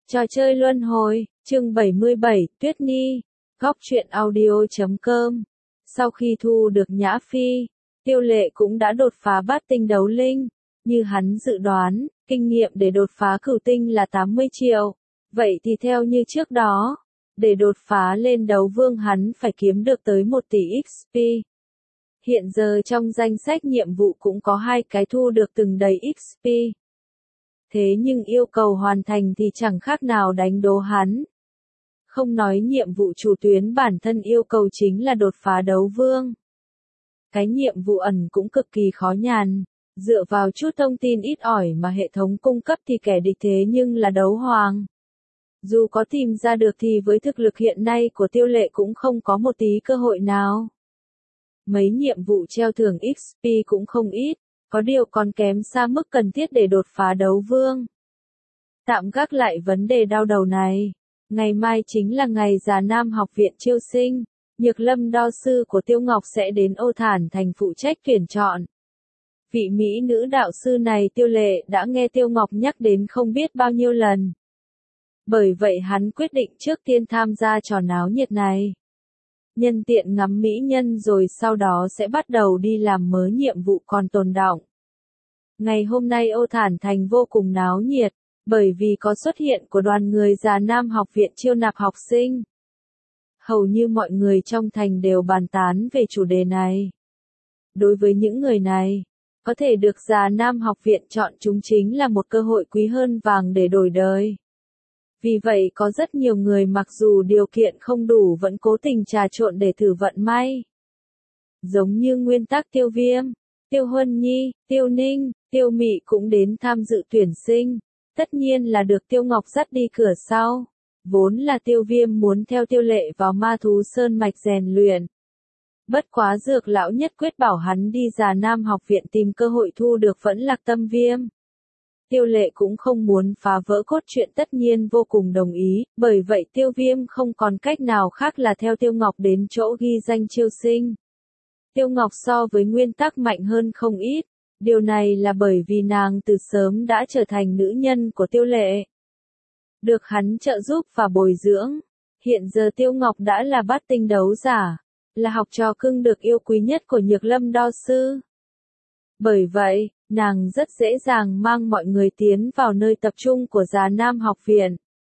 Trò chơi luân hồi, chương 77, Tuyết Nhi, góc truyện audio.com. Sau khi thu được Nhã Phi, Tiêu Lệ cũng đã đột phá bát tinh đấu linh. Như hắn dự đoán, kinh nghiệm để đột phá cửu tinh là 80 triệu. Vậy thì theo như trước đó, để đột phá lên đấu vương hắn phải kiếm được tới 1 tỷ XP. Hiện giờ trong danh sách nhiệm vụ cũng có 2 cái thu được từng đầy XP. Thế nhưng yêu cầu hoàn thành thì chẳng khác nào đánh đố hắn. Không nói nhiệm vụ chủ tuyến bản thân yêu cầu chính là đột phá đấu vương. Cái nhiệm vụ ẩn cũng cực kỳ khó nhằn, dựa vào chút thông tin ít ỏi mà hệ thống cung cấp thì kẻ địch thế nhưng là đấu hoàng. Dù có tìm ra được thì với thực lực hiện nay của Tiêu Lệ cũng không có một tí cơ hội nào. Mấy nhiệm vụ treo thưởng XP cũng không ít. Có điều còn kém xa mức cần thiết để đột phá đấu vương. Tạm gác lại vấn đề đau đầu này. Ngày mai chính là ngày Già Nam học viện chiêu sinh. Nhược Lâm đo sư của Tiêu Ngọc sẽ đến Ô Thản thành phụ trách tuyển chọn. Vị mỹ nữ đạo sư này Tiêu Lệ đã nghe Tiêu Ngọc nhắc đến không biết bao nhiêu lần. Bởi vậy hắn quyết định trước tiên tham gia trò náo nhiệt này. Nhân tiện ngắm mỹ nhân rồi sau đó sẽ bắt đầu đi làm mớ nhiệm vụ còn tồn đọng. Ngày hôm nay Ô Thản thành vô cùng náo nhiệt, bởi vì có xuất hiện của đoàn người Già Nam học viện chiêu nạp học sinh. Hầu như mọi người trong thành đều bàn tán về chủ đề này. Đối với những người này, có thể được Già Nam học viện chọn chúng chính là một cơ hội quý hơn vàng để đổi đời. Vì vậy có rất nhiều người mặc dù điều kiện không đủ vẫn cố tình trà trộn để thử vận may. Giống như nguyên tắc Tiêu Viêm, Tiêu Huân Nhi, Tiêu Ninh, Tiêu Mị cũng đến tham dự tuyển sinh. Tất nhiên là được Tiêu Ngọc dắt đi cửa sau. Vốn là Tiêu Viêm muốn theo Tiêu Lệ vào Ma Thú Sơn mạch rèn luyện. Bất quá Dược lão nhất quyết bảo hắn đi Già Nam học viện tìm cơ hội thu được vẫn Lạc Tâm Viêm. Tiêu Lệ cũng không muốn phá vỡ cốt truyện tất nhiên vô cùng đồng ý, bởi vậy Tiêu Viêm không còn cách nào khác là theo Tiêu Ngọc đến chỗ ghi danh chiêu sinh. Tiêu Ngọc so với nguyên tắc mạnh hơn không ít, điều này là bởi vì nàng từ sớm đã trở thành nữ nhân của Tiêu Lệ. Được hắn trợ giúp và bồi dưỡng, hiện giờ Tiêu Ngọc đã là bát tinh đấu giả, là học trò cưng được yêu quý nhất của Nhược Lâm đo sư. Bởi vậy, nàng rất dễ dàng mang mọi người tiến vào nơi tập trung của Già Nam học viện.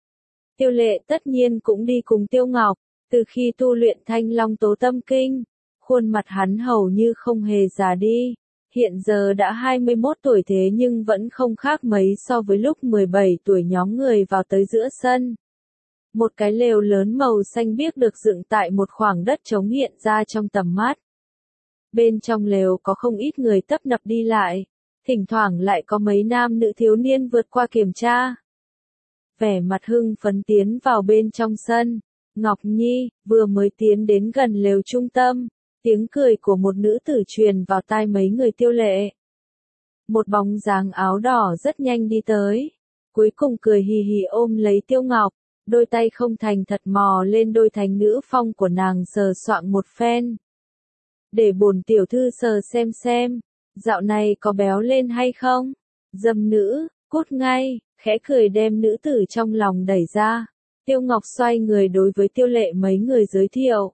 Tiêu Lệ tất nhiên cũng đi cùng Tiêu Ngọc, từ khi tu luyện Thanh Long Tố Tâm Kinh, khuôn mặt hắn hầu như không hề già đi, hiện giờ đã 21 tuổi thế nhưng vẫn không khác mấy so với lúc 17 tuổi nhóm người vào tới giữa sân. Một cái lều lớn màu xanh biếc được dựng tại một khoảng đất trống hiện ra trong tầm mắt. Bên trong lều có không ít người tấp nập đi lại, thỉnh thoảng lại có mấy nam nữ thiếu niên vượt qua kiểm tra. Vẻ mặt hưng phấn tiến vào bên trong sân, Ngọc Nhi vừa mới tiến đến gần lều trung tâm, tiếng cười của một nữ tử truyền vào tai mấy người Tiêu Lệ. Một bóng dáng áo đỏ rất nhanh đi tới, cuối cùng cười hì hì ôm lấy Tiêu Ngọc, đôi tay không thành thật mò lên đôi thánh nữ phong của nàng sờ soạng một phen. Để bổn tiểu thư sờ xem, dạo này có béo lên hay không? Dâm nữ, cút ngay, khẽ cười đem nữ tử trong lòng đẩy ra. Tiêu Ngọc xoay người đối với Tiêu Lệ mấy người giới thiệu.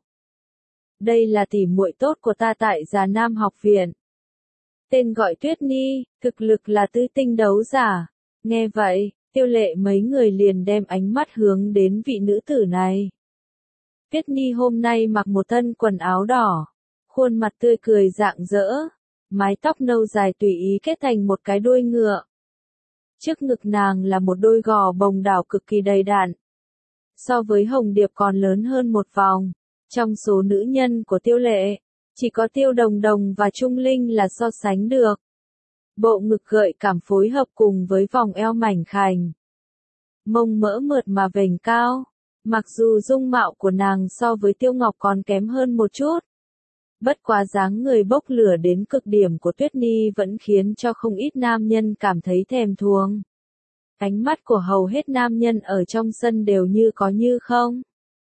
Đây là tỷ muội tốt của ta tại Già Nam học viện. Tên gọi Tuyết Nhi, thực lực là tứ tinh đấu giả. Nghe vậy, Tiêu Lệ mấy người liền đem ánh mắt hướng đến vị nữ tử này. Tuyết Nhi hôm nay mặc một thân quần áo đỏ, khuôn mặt tươi cười rạng rỡ, mái tóc nâu dài tùy ý kết thành một cái đuôi ngựa. Trước ngực nàng là một đôi gò bồng đảo cực kỳ đầy đặn. So với Hồng Điệp còn lớn hơn một vòng. Trong số nữ nhân của Tiêu Lệ, chỉ có Tiêu Đồng Đồng và Trung Linh là so sánh được. Bộ ngực gợi cảm phối hợp cùng với vòng eo mảnh khảnh. Mông mỡ mượt mà vểnh cao. Mặc dù dung mạo của nàng so với Tiêu Ngọc còn kém hơn một chút. Bất quá dáng người bốc lửa đến cực điểm của Tuyết Nhi vẫn khiến cho không ít nam nhân cảm thấy thèm thuồng. Ánh mắt của hầu hết nam nhân ở trong sân đều như có như không.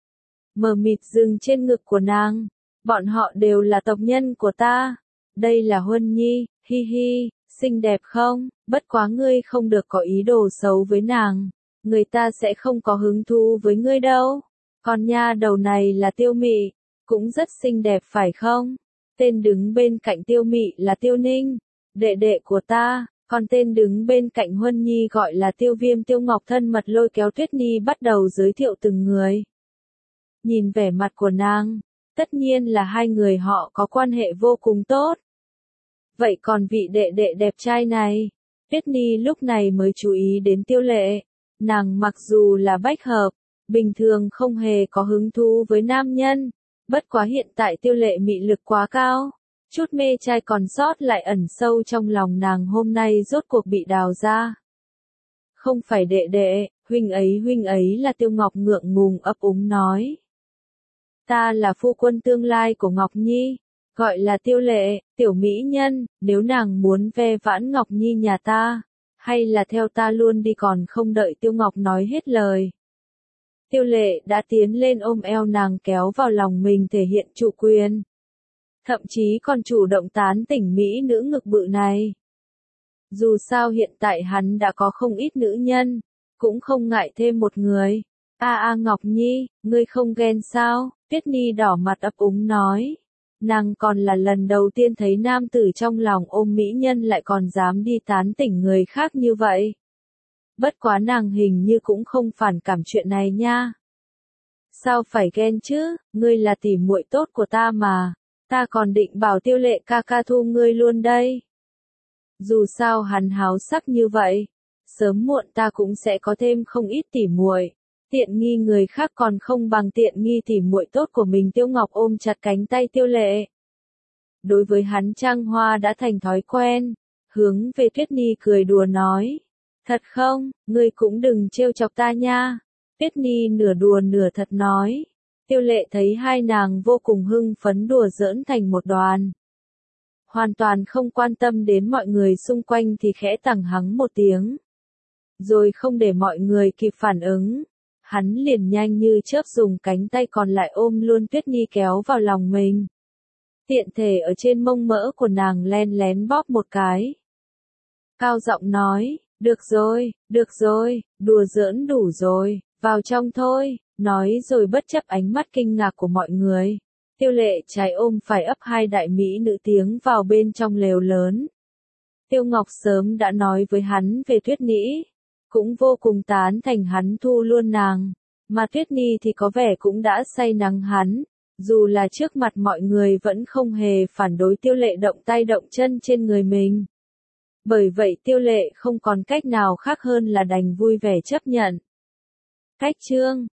Mờ mịt dừng trên ngực của nàng. Bọn họ đều là tộc nhân của ta. Đây là Huân Nhi, hi hi, xinh đẹp không? Bất quá ngươi không được có ý đồ xấu với nàng. người ta sẽ không có hứng thú với ngươi đâu. Còn nha đầu này là Tiêu Mị, cũng rất xinh đẹp phải không? Tên đứng bên cạnh Tiêu Mị là Tiêu Ninh, đệ đệ của ta, còn tên đứng bên cạnh Huân Nhi gọi là Tiêu Viêm. Tiêu Ngọc thân mật lôi kéo Tuyết Nhi bắt đầu giới thiệu từng người. Nhìn vẻ mặt của nàng, tất nhiên là hai người họ có quan hệ vô cùng tốt. Vậy còn vị đệ đệ đẹp trai này? Tuyết Nhi lúc này mới chú ý đến Tiêu Lệ. Nàng mặc dù là bách hợp, bình thường không hề có hứng thú với nam nhân. Bất quá hiện tại Tiêu Lệ mị lực quá cao. Chút mê trai còn sót lại ẩn sâu trong lòng nàng hôm nay rốt cuộc bị đào ra. Không phải đệ đệ, huynh ấy là Tiêu Ngọc ngượng ngùng ấp úng nói. Ta là phu quân tương lai của Ngọc Nhi, gọi là Tiêu Lệ, tiểu mỹ nhân, nếu nàng muốn ve vãn Ngọc Nhi nhà ta, hay là theo ta luôn đi. Còn không đợi Tiêu Ngọc nói hết lời. Tiêu Lệ đã tiến lên ôm eo nàng kéo vào lòng mình thể hiện chủ quyền. Thậm chí còn chủ động tán tỉnh mỹ nữ ngực bự này. Dù sao hiện tại hắn đã có không ít nữ nhân, cũng không ngại thêm một người. Ngọc Nhi, ngươi không ghen sao? Tuyết Nhi đỏ mặt ấp úng nói. Nàng còn là lần đầu tiên thấy nam tử trong lòng ôm mỹ nhân lại còn dám đi tán tỉnh người khác như vậy. Bất quá nàng hình như cũng không phản cảm chuyện này nha. Sao phải ghen chứ, ngươi là tỉ muội tốt của ta mà. Ta còn định bảo Tiêu Lệ ca ca thu ngươi luôn đây. Dù sao hắn háo sắc như vậy, sớm muộn ta cũng sẽ có thêm không ít tỉ muội. Tiện nghi người khác còn không bằng tiện nghi tỉ muội tốt của mình. Tiêu Ngọc ôm chặt cánh tay Tiêu Lệ. Đối với hắn trăng hoa đã thành thói quen, hướng về Tuyết Nhi cười đùa nói. Thật không, ngươi cũng đừng trêu chọc ta nha. Tuyết Nhi nửa đùa nửa thật nói. Tiêu Lệ thấy hai nàng vô cùng hưng phấn đùa giỡn thành một đoàn. Hoàn toàn không quan tâm đến mọi người xung quanh thì khẽ tằng hắng một tiếng. Rồi không để mọi người kịp phản ứng. Hắn liền nhanh như chớp dùng cánh tay còn lại ôm luôn Tuyết Nhi kéo vào lòng mình. Tiện thể ở trên mông mỡ của nàng len lén bóp một cái. Cao giọng nói, được rồi, đùa giỡn đủ rồi, vào trong thôi, nói rồi bất chấp ánh mắt kinh ngạc của mọi người. Tiêu Lệ trái ôm phải ấp hai đại mỹ nữ tiến vào bên trong lều lớn. Tiêu Ngọc sớm đã nói với hắn về Tuyết Nhi, cũng vô cùng tán thành hắn thu luôn nàng, mà Tuyết Nhi thì có vẻ cũng đã say nắng hắn, dù là trước mặt mọi người vẫn không hề phản đối Tiêu Lệ động tay động chân trên người mình. Bởi vậy Tiêu Lệ không còn cách nào khác hơn là đành vui vẻ chấp nhận. Cách chương